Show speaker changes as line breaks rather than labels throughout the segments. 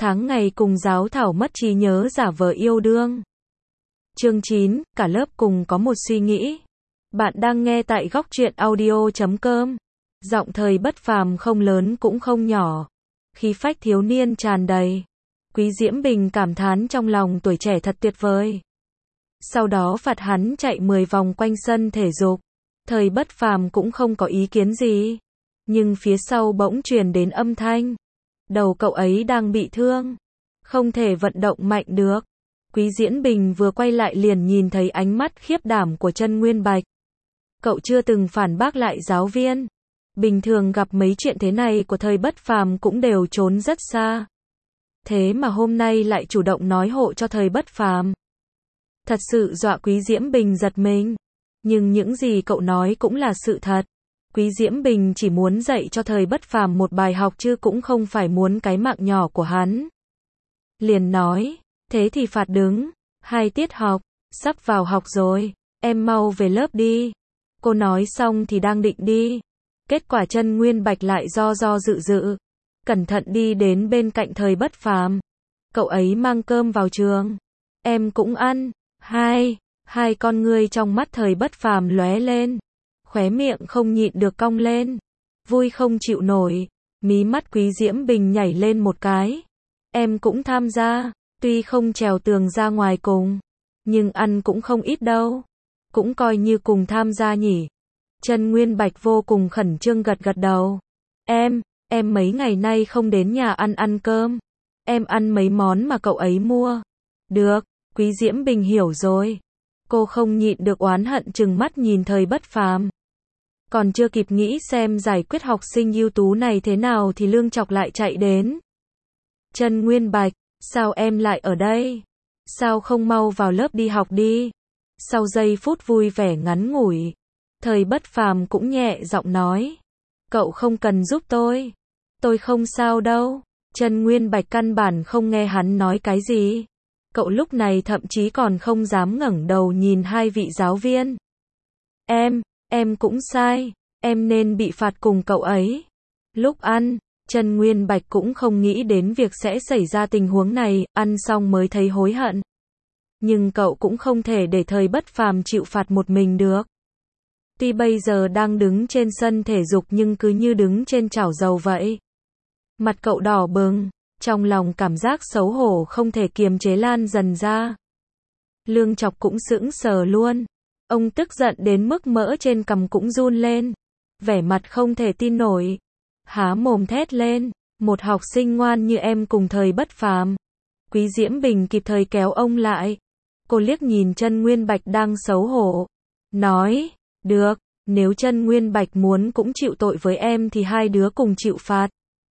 tháng ngày cùng giáo thảo mất trí nhớ giả vờ yêu đương. Chương 9, cả lớp cùng có một suy nghĩ. Bạn đang nghe tại góc truyện audio.com. Giọng Thời Bất Phàm không lớn cũng không nhỏ. Khí phách thiếu niên tràn đầy. Quý Diễm Bình cảm thán trong lòng tuổi trẻ thật tuyệt vời. Sau đó phạt hắn chạy 10 vòng quanh sân thể dục. Thời Bất Phàm cũng không có ý kiến gì. Nhưng phía sau bỗng truyền đến âm thanh. Đầu cậu ấy đang bị thương. Không thể vận động mạnh được. Quý Diễn Bình vừa quay lại liền nhìn thấy ánh mắt khiếp đảm của Chân Nguyên Bạch. Cậu chưa từng phản bác lại giáo viên. Bình thường gặp mấy chuyện thế này của Thời Bất Phàm cũng đều trốn rất xa. Thế mà hôm nay lại chủ động nói hộ cho Thời Bất Phàm. Thật sự dọa Quý Diễm Bình giật mình. Nhưng những gì cậu nói cũng là sự thật. Quý Diễm Bình chỉ muốn dạy cho Thời Bất Phàm một bài học chứ cũng không phải muốn cái mạng nhỏ của hắn. Liền nói, thế thì phạt đứng, 2 tiết học, sắp vào học rồi, em mau về lớp đi. Cô nói xong thì đang định đi. Kết quả Chân Nguyên Bạch lại do dự, cẩn thận đi đến bên cạnh Thời Bất Phàm. Cậu ấy mang cơm vào trường. Em cũng ăn. Hai con ngươi trong mắt Thời Bất Phàm lóe lên. Khóe miệng không nhịn được cong lên. Vui không chịu nổi. Mí mắt Quý Diễm Bình nhảy lên một cái. Em cũng tham gia. Tuy không trèo tường ra ngoài cùng. Nhưng ăn cũng không ít đâu. Cũng coi như cùng tham gia nhỉ. Chân Nguyên Bạch vô cùng khẩn trương gật đầu. Em mấy ngày nay không đến nhà ăn cơm. Em ăn mấy món mà cậu ấy mua. Được, Quý Diễm Bình hiểu rồi. Cô không nhịn được oán hận trừng mắt nhìn Thời Bất Phàm. Còn chưa kịp nghĩ xem giải quyết học sinh ưu tú này thế nào thì Lương Chọc lại chạy đến. Chân Nguyên Bạch, sao em lại ở đây? Sao không mau vào lớp đi học đi? Sau giây phút vui vẻ ngắn ngủi, Thời Bất Phàm cũng nhẹ giọng nói. Cậu không cần giúp tôi. Tôi không sao đâu. Chân Nguyên Bạch căn bản không nghe hắn nói cái gì. Cậu lúc này thậm chí còn không dám ngẩng đầu nhìn hai vị giáo viên. Em cũng sai. Em nên bị phạt cùng cậu ấy. Lúc ăn, Chân Nguyên Bạch cũng không nghĩ đến việc sẽ xảy ra tình huống này, ăn xong mới thấy hối hận. Nhưng cậu cũng không thể để Thời Bất Phàm chịu phạt một mình được. Tuy bây giờ đang đứng trên sân thể dục nhưng cứ như đứng trên chảo dầu vậy. Mặt cậu đỏ bừng, trong lòng cảm giác xấu hổ không thể kiềm chế lan dần ra. Lương Chọc cũng sững sờ luôn. Ông tức giận đến mức mỡ trên cằm cũng run lên. Vẻ mặt không thể tin nổi. Há mồm thét lên, một học sinh ngoan như em cùng Thời Bất Phàm. Quý Diễm Bình kịp thời kéo ông lại. Cô liếc nhìn Chân Nguyên Bạch đang xấu hổ. Nói, được, nếu Chân Nguyên Bạch muốn cũng chịu tội với em thì hai đứa cùng chịu phạt.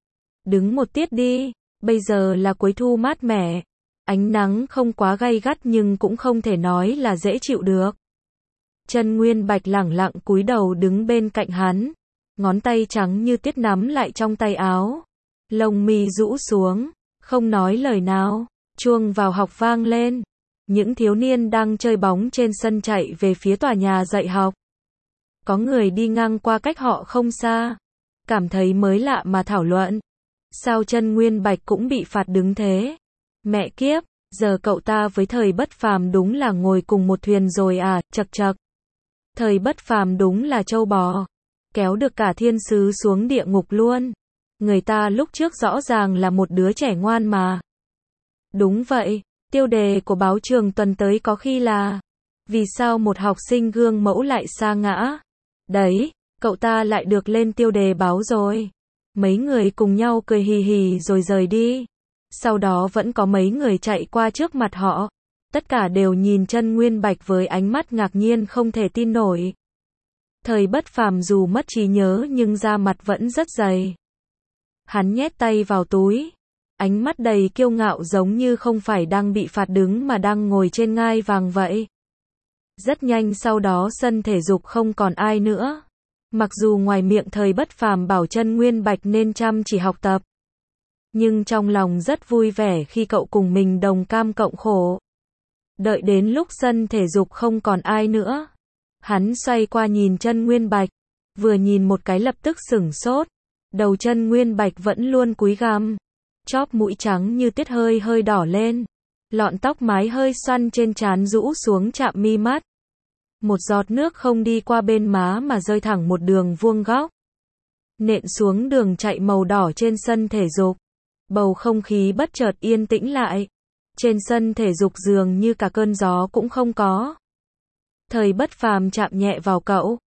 Đứng một tiết đi, bây giờ là cuối thu mát mẻ. Ánh nắng không quá gay gắt nhưng cũng không thể nói là dễ chịu được. Chân Nguyên Bạch lẳng lặng cúi đầu đứng bên cạnh hắn. Ngón tay trắng như tuyết nắm lại trong tay áo. Lông mi rũ xuống, không nói lời nào. Chuông vào học vang lên. Những thiếu niên đang chơi bóng trên sân chạy về phía tòa nhà dạy học. Có người đi ngang qua cách họ không xa. Cảm thấy mới lạ mà thảo luận. Sao Chân Nguyên Bạch cũng bị phạt đứng thế? Mẹ kiếp, giờ cậu ta với Thời Bất Phàm đúng là ngồi cùng một thuyền rồi à, chậc chậc. Thời Bất Phàm đúng là trâu bò. Kéo được cả thiên sứ xuống địa ngục luôn. Người ta lúc trước rõ ràng là một đứa trẻ ngoan mà. Đúng vậy, tiêu đề của báo trường tuần tới có khi là vì sao một học sinh gương mẫu lại sa ngã. Đấy, cậu ta lại được lên tiêu đề báo rồi. Mấy người cùng nhau cười hì hì rồi rời đi. Sau đó vẫn có mấy người chạy qua trước mặt họ. Tất cả đều nhìn Chân Nguyên Bạch với ánh mắt ngạc nhiên không thể tin nổi. Thời Bất Phàm dù mất trí nhớ nhưng da mặt vẫn rất dày. Hắn nhét tay vào túi. Ánh mắt đầy kiêu ngạo giống như không phải đang bị phạt đứng mà đang ngồi trên ngai vàng vậy. Rất nhanh sau đó sân thể dục không còn ai nữa. Mặc dù ngoài miệng Thời Bất Phàm bảo Chân Nguyên Bạch nên chăm chỉ học tập. Nhưng trong lòng rất vui vẻ khi cậu cùng mình đồng cam cộng khổ. Đợi đến lúc sân thể dục không còn ai nữa. Hắn xoay qua nhìn Chân Nguyên Bạch. Vừa nhìn một cái lập tức sửng sốt. Đầu Chân Nguyên Bạch vẫn luôn cúi gằm. chóp mũi trắng như tuyết hơi hơi đỏ lên, lọn tóc mái hơi xoăn trên trán rũ xuống chạm mi mắt. Một giọt nước không đi qua bên má mà rơi thẳng một đường vuông góc, nện xuống đường chạy màu đỏ trên sân thể dục. Bầu không khí bất chợt yên tĩnh lại. Trên sân thể dục dường như cả cơn gió cũng không có. Thời Bất Phàm chạm nhẹ vào cậu.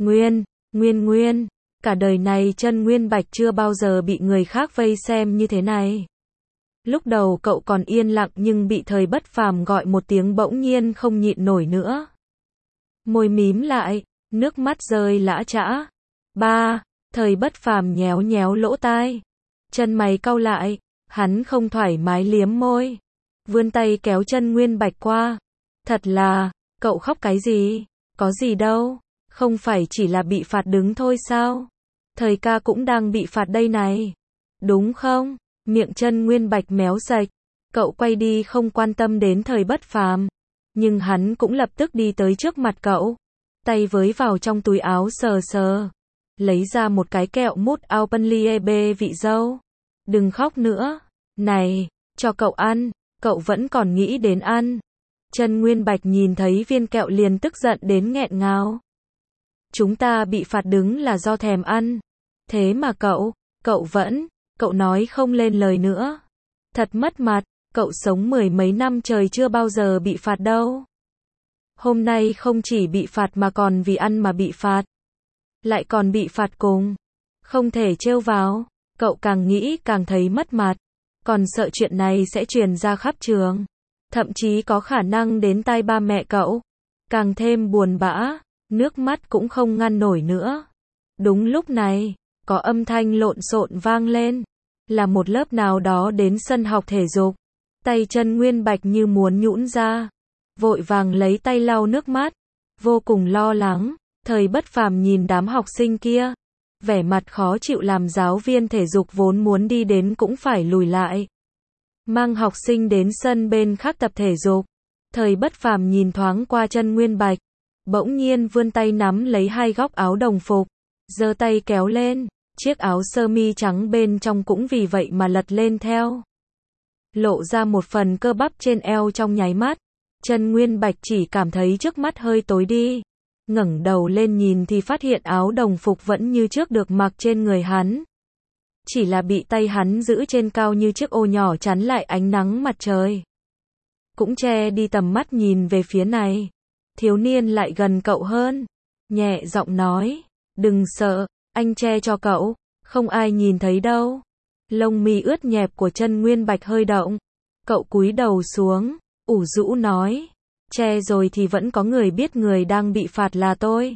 Nguyên, cả đời này Chân Nguyên Bạch chưa bao giờ bị người khác vây xem như thế này. Lúc đầu cậu còn yên lặng nhưng bị Thời Bất Phàm gọi một tiếng bỗng nhiên không nhịn nổi nữa. Môi mím lại, nước mắt rơi lã chã. Ba, Thời Bất Phàm nhéo nhéo lỗ tai. Chân mày cau lại, hắn không thoải mái liếm môi. Vươn tay kéo Chân Nguyên Bạch qua. Thật là, cậu khóc cái gì? Có gì đâu, không phải chỉ là bị phạt đứng thôi sao? Thời ca cũng đang bị phạt đây này. Đúng không? Miệng Chân Nguyên Bạch méo sạch. Cậu quay đi không quan tâm đến Thời Bất Phàm. Nhưng hắn cũng lập tức đi tới trước mặt cậu. Tay với vào trong túi áo sờ sờ. Lấy ra một cái kẹo mút Alpenliebe vị dâu. Đừng khóc nữa. Này, cho cậu ăn. Cậu vẫn còn nghĩ đến ăn. Chân Nguyên Bạch nhìn thấy viên kẹo liền tức giận đến nghẹn ngào. Chúng ta bị phạt đứng là do thèm ăn. Thế mà cậu nói không lên lời nữa. Thật mất mặt, cậu sống mười mấy năm trời chưa bao giờ bị phạt đâu. Hôm nay không chỉ bị phạt mà còn vì ăn mà bị phạt. Lại còn bị phạt cùng. Không thể trêu vào, cậu càng nghĩ càng thấy mất mặt. Còn sợ chuyện này sẽ truyền ra khắp trường. Thậm chí có khả năng đến tai ba mẹ cậu. Càng thêm buồn bã, nước mắt cũng không ngăn nổi nữa. Đúng lúc này, có âm thanh lộn xộn vang lên. Là một lớp nào đó đến sân học thể dục. Tay Chân Nguyên Bạch như muốn nhũn ra. Vội vàng lấy tay lau nước mắt. Vô cùng lo lắng, Thời Bất Phàm nhìn đám học sinh kia. Vẻ mặt khó chịu làm giáo viên thể dục vốn muốn đi đến cũng phải lùi lại. Mang học sinh đến sân bên khác tập thể dục. Thời Bất Phàm nhìn thoáng qua Chân Nguyên Bạch. Bỗng nhiên vươn tay nắm lấy hai góc áo đồng phục. Giơ tay kéo lên. Chiếc áo sơ mi trắng bên trong cũng vì vậy mà lật lên theo. Lộ ra một phần cơ bắp trên eo trong nháy mắt. Chân Nguyên Bạch chỉ cảm thấy trước mắt hơi tối đi. Ngẩng đầu lên nhìn thì phát hiện áo đồng phục vẫn như trước được mặc trên người hắn. Chỉ là bị tay hắn giữ trên cao như chiếc ô nhỏ chắn lại ánh nắng mặt trời. Cũng che đi tầm mắt nhìn về phía này. Thiếu niên lại gần cậu hơn. Nhẹ giọng nói. Đừng sợ, anh che cho cậu. Không ai nhìn thấy đâu. Lông mi ướt nhẹp của Chân Nguyên Bạch hơi động. Cậu cúi đầu xuống. Ủ rũ nói. Che rồi thì vẫn có người biết người đang bị phạt là tôi.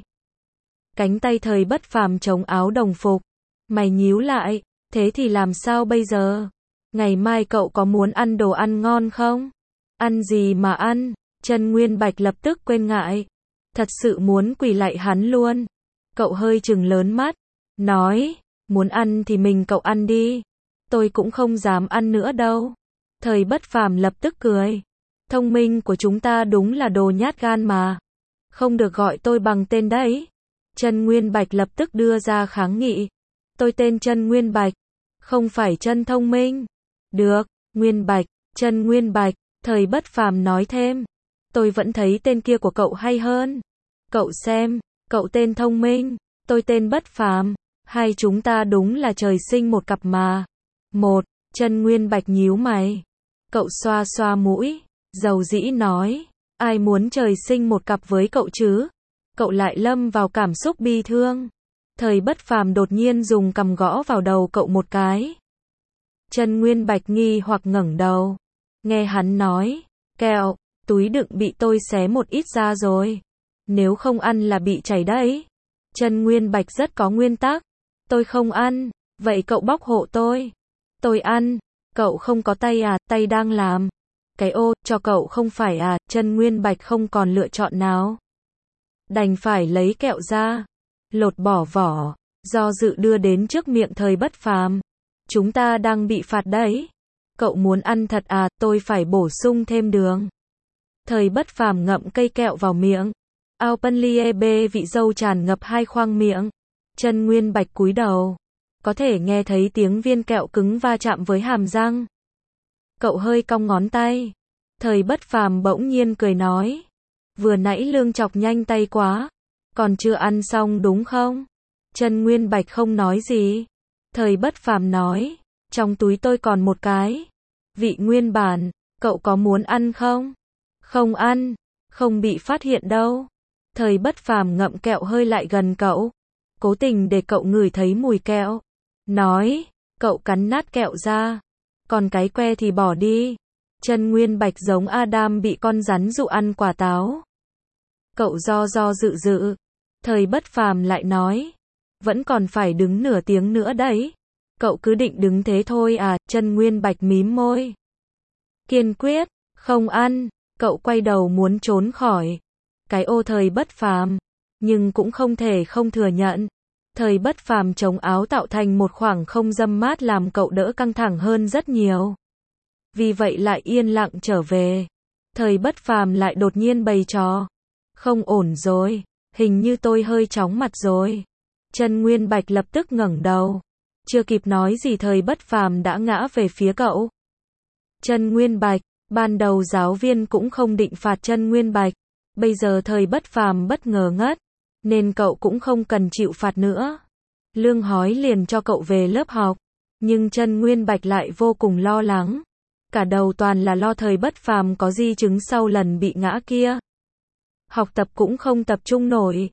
Cánh tay Thời Bất Phàm chống áo đồng phục. Mày nhíu lại. Thế thì làm sao bây giờ? Ngày mai cậu có muốn ăn đồ ăn ngon không? Ăn gì mà ăn? Chân Nguyên Bạch lập tức quên ngại. Thật sự muốn quỳ lạy hắn luôn. Cậu hơi trừng lớn mắt. Nói. Muốn ăn thì mình cậu ăn đi. Tôi cũng không dám ăn nữa đâu. Thời Bất Phàm lập tức cười. Thông minh của chúng ta đúng là đồ nhát gan mà. Không được gọi tôi bằng tên đấy. Chân Nguyên Bạch lập tức đưa ra kháng nghị. Tôi tên Chân Nguyên Bạch. Không phải Chân Thông Minh. Được, Nguyên Bạch, Chân Nguyên Bạch. Thời Bất Phàm nói thêm. Tôi vẫn thấy tên kia của cậu hay hơn. Cậu xem, cậu tên Thông Minh, tôi tên Bất Phàm. Hai chúng ta đúng là trời sinh một cặp mà. Một, Chân Nguyên Bạch nhíu mày. Cậu xoa xoa mũi, dầu dĩ nói. Ai muốn trời sinh một cặp với cậu chứ? Cậu lại lâm vào cảm xúc bi thương. Thời Bất Phàm đột nhiên dùng cằm gõ vào đầu cậu một cái. Chân Nguyên Bạch nghi hoặc ngẩng đầu. Nghe hắn nói, kẹo, túi đựng bị tôi xé một ít ra rồi. Nếu không ăn là bị chảy đấy. Chân Nguyên Bạch rất có nguyên tắc. Tôi không ăn, vậy cậu bóc hộ tôi. Tôi ăn, cậu không có tay à, tay đang làm. Cái ô, cho cậu không phải à, Chân Nguyên Bạch không còn lựa chọn nào. Đành phải lấy kẹo ra, lột bỏ vỏ, do dự đưa đến trước miệng Thời Bất Phàm. Chúng ta đang bị phạt đấy. Cậu muốn ăn thật à, tôi phải bổ sung thêm đường. Thời Bất Phàm ngậm cây kẹo vào miệng. Alpenliebe vị dâu tràn ngập hai khoang miệng. Chân Nguyên Bạch cúi đầu. có thể nghe thấy tiếng viên kẹo cứng va chạm với hàm răng. Cậu hơi cong ngón tay. Thời Bất Phàm bỗng nhiên cười nói. Vừa nãy Lương chọc nhanh tay quá. Còn chưa ăn xong đúng không? Trần Nguyên Bạch không nói gì. Thời Bất Phàm nói. Trong túi tôi còn một cái. Vị nguyên bản, cậu có muốn ăn không? Không ăn, không bị phát hiện đâu. Thời Bất Phàm ngậm kẹo hơi lại gần cậu. Cố tình để cậu ngửi thấy mùi kẹo. Nói, cậu cắn nát kẹo ra. Còn cái que thì bỏ đi. Trần Nguyên Bạch giống Adam bị con rắn dụ ăn quả táo. Cậu do dự. Thời Bất Phàm lại nói. Vẫn còn phải đứng nửa tiếng nữa đấy. Cậu cứ định đứng thế thôi à? Trần Nguyên Bạch mím môi. Kiên quyết, không ăn. Cậu quay đầu muốn trốn khỏi cái ô Thời Bất Phàm, nhưng cũng không thể không thừa nhận. Thời Bất Phàm chống áo tạo thành một khoảng không râm mát làm cậu đỡ căng thẳng hơn rất nhiều. Vì vậy lại yên lặng trở về. Thời Bất Phàm lại đột nhiên bày trò. Không ổn rồi, hình như tôi hơi chóng mặt rồi. Trần Nguyên Bạch lập tức ngẩng đầu. Chưa kịp nói gì Thời Bất Phàm đã ngã về phía cậu. Trần Nguyên Bạch, ban đầu giáo viên cũng không định phạt Trần Nguyên Bạch. Bây giờ Thời Bất Phàm bất ngờ ngất, nên cậu cũng không cần chịu phạt nữa. Lương hói liền cho cậu về lớp học, nhưng Trần Nguyên Bạch lại vô cùng lo lắng. Cả đầu toàn là lo Thời Bất Phàm có di chứng sau lần bị ngã kia. Học tập cũng không tập trung nổi.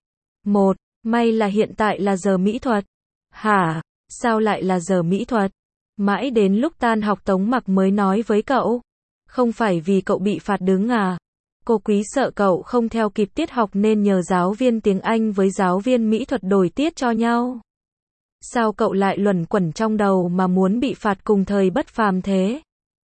May là hiện tại là giờ mỹ thuật. Hả? Sao lại là giờ mỹ thuật? Mãi đến lúc tan học Tống Mặc mới nói với cậu. Không phải vì cậu bị phạt đứng à? Cô Quý sợ cậu không theo kịp tiết học nên nhờ giáo viên tiếng Anh với giáo viên mỹ thuật đổi tiết cho nhau. Sao cậu lại luẩn quẩn trong đầu mà muốn bị phạt cùng Thời Bất Phàm thế?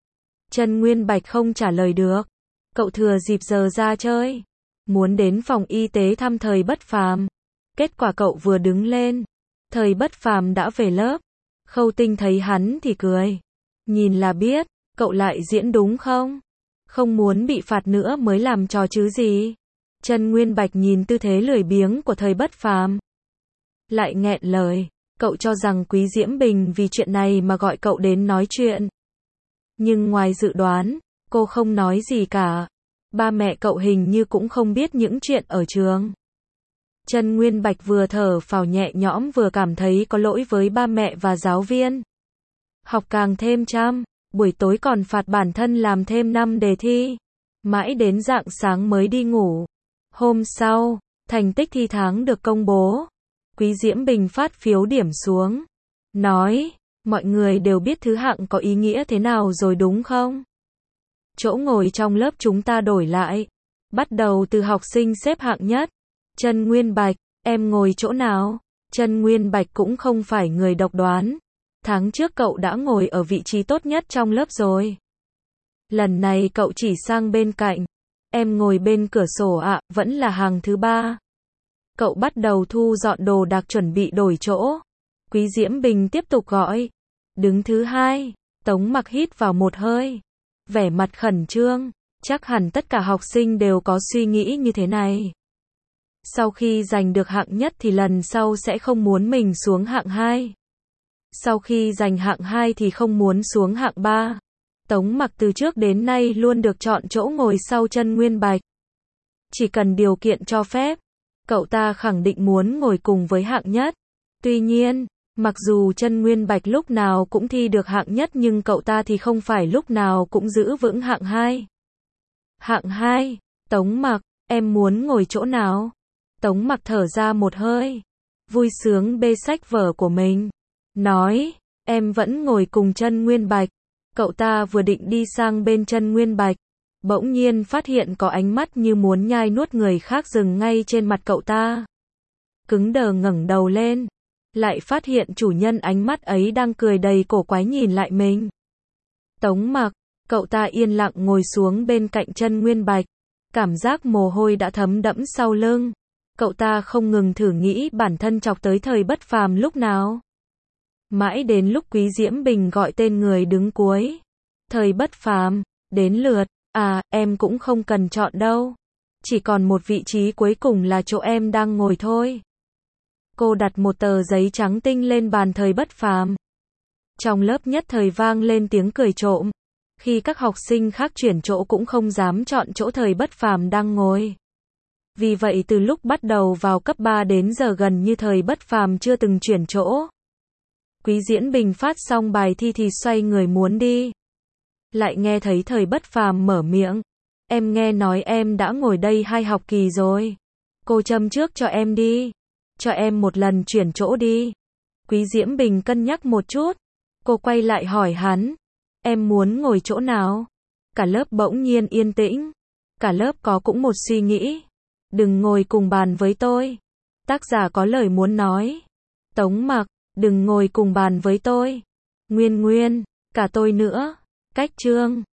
Trần Nguyên Bạch không trả lời được. Cậu thừa dịp giờ ra chơi, muốn đến phòng y tế thăm Thời Bất Phàm. Kết quả cậu vừa đứng lên, Thời Bất Phàm đã về lớp. Khâu Tinh thấy hắn thì cười. Nhìn là biết, cậu lại diễn đúng không? Không muốn bị phạt nữa mới làm trò chứ gì. Trần Nguyên Bạch nhìn tư thế lười biếng của Thời Bất Phàm, lại nghẹn lời. Cậu cho rằng Quý Diễm Bình vì chuyện này mà gọi cậu đến nói chuyện. Nhưng ngoài dự đoán, cô không nói gì cả. Ba mẹ cậu hình như cũng không biết những chuyện ở trường. Trần Nguyên Bạch vừa thở phào nhẹ nhõm vừa cảm thấy có lỗi với ba mẹ và giáo viên. Học càng thêm chăm, buổi tối còn phạt bản thân làm thêm 5 đề thi. Mãi đến rạng sáng mới đi ngủ. Hôm sau, thành tích thi tháng được công bố. Quý Diễm Bình phát phiếu điểm xuống. Nói, mọi người đều biết thứ hạng có ý nghĩa thế nào rồi đúng không? Chỗ ngồi trong lớp chúng ta đổi lại. Bắt đầu từ học sinh xếp hạng nhất. Trần Nguyên Bạch, em ngồi chỗ nào? Trần Nguyên Bạch cũng không phải người độc đoán. Tháng trước cậu đã ngồi ở vị trí tốt nhất trong lớp rồi. Lần này cậu chỉ sang bên cạnh. Em ngồi bên cửa sổ ạ, vẫn là hàng thứ 3. Cậu bắt đầu thu dọn đồ đạc chuẩn bị đổi chỗ. Quý Diễm Bình tiếp tục gọi. Đứng thứ 2. Tống Mặc hít vào một hơi. Vẻ mặt khẩn trương. Chắc hẳn tất cả học sinh đều có suy nghĩ như thế này. Sau khi giành được hạng nhất thì lần sau sẽ không muốn mình xuống hạng 2. Sau khi giành hạng 2 thì không muốn xuống hạng 3. Tống Mặc từ trước đến nay luôn được chọn chỗ ngồi sau Trần Nguyên Bạch. Chỉ cần điều kiện cho phép, cậu ta khẳng định muốn ngồi cùng với hạng nhất. Tuy nhiên, mặc dù Trần Nguyên Bạch lúc nào cũng thi được hạng nhất nhưng cậu ta thì không phải lúc nào cũng giữ vững hạng 2. Hạng 2, Tống Mặc, em muốn ngồi chỗ nào? Tống Mặc thở ra một hơi, vui sướng bê sách vở của mình. Nói, em vẫn ngồi cùng Trần Nguyên Bạch. Cậu ta vừa định đi sang bên Trần Nguyên Bạch, bỗng nhiên phát hiện có ánh mắt như muốn nhai nuốt người khác dừng ngay trên mặt cậu ta. Cứng đờ ngẩng đầu lên, lại phát hiện chủ nhân ánh mắt ấy đang cười đầy cổ quái nhìn lại mình. Tống Mặc, cậu ta yên lặng ngồi xuống bên cạnh Trần Nguyên Bạch, cảm giác mồ hôi đã thấm đẫm sau lưng. Cậu ta không ngừng thử nghĩ bản thân chọc tới Thời Bất Phàm lúc nào. Mãi đến lúc Quý Diễm Bình gọi tên người đứng cuối. Thời Bất Phàm, đến lượt. À, em cũng không cần chọn đâu. Chỉ còn một vị trí cuối cùng là chỗ em đang ngồi thôi. Cô đặt một tờ giấy trắng tinh lên bàn Thời Bất Phàm. Trong lớp nhất thời vang lên tiếng cười trộm. Khi các học sinh khác chuyển chỗ cũng không dám chọn chỗ Thời Bất Phàm đang ngồi. Vì vậy từ lúc bắt đầu vào cấp 3 đến giờ gần như Thời Bất Phàm chưa từng chuyển chỗ. Quý Diễn Bình phát xong bài thi thì xoay người muốn đi. Lại nghe thấy Thời Bất Phàm mở miệng. Em nghe nói em đã ngồi đây 2 học kỳ rồi. Cô châm trước cho em đi. Cho em một lần chuyển chỗ đi. Quý Diễm Bình cân nhắc một chút. Cô quay lại hỏi hắn. Em muốn ngồi chỗ nào? Cả lớp bỗng nhiên yên tĩnh. Cả lớp có cũng một suy nghĩ. Đừng ngồi cùng bàn với tôi. Tác giả có lời muốn nói. Tống Mặc, đừng ngồi cùng bàn với tôi. Nguyên Nguyên, cả tôi nữa. Cách Chương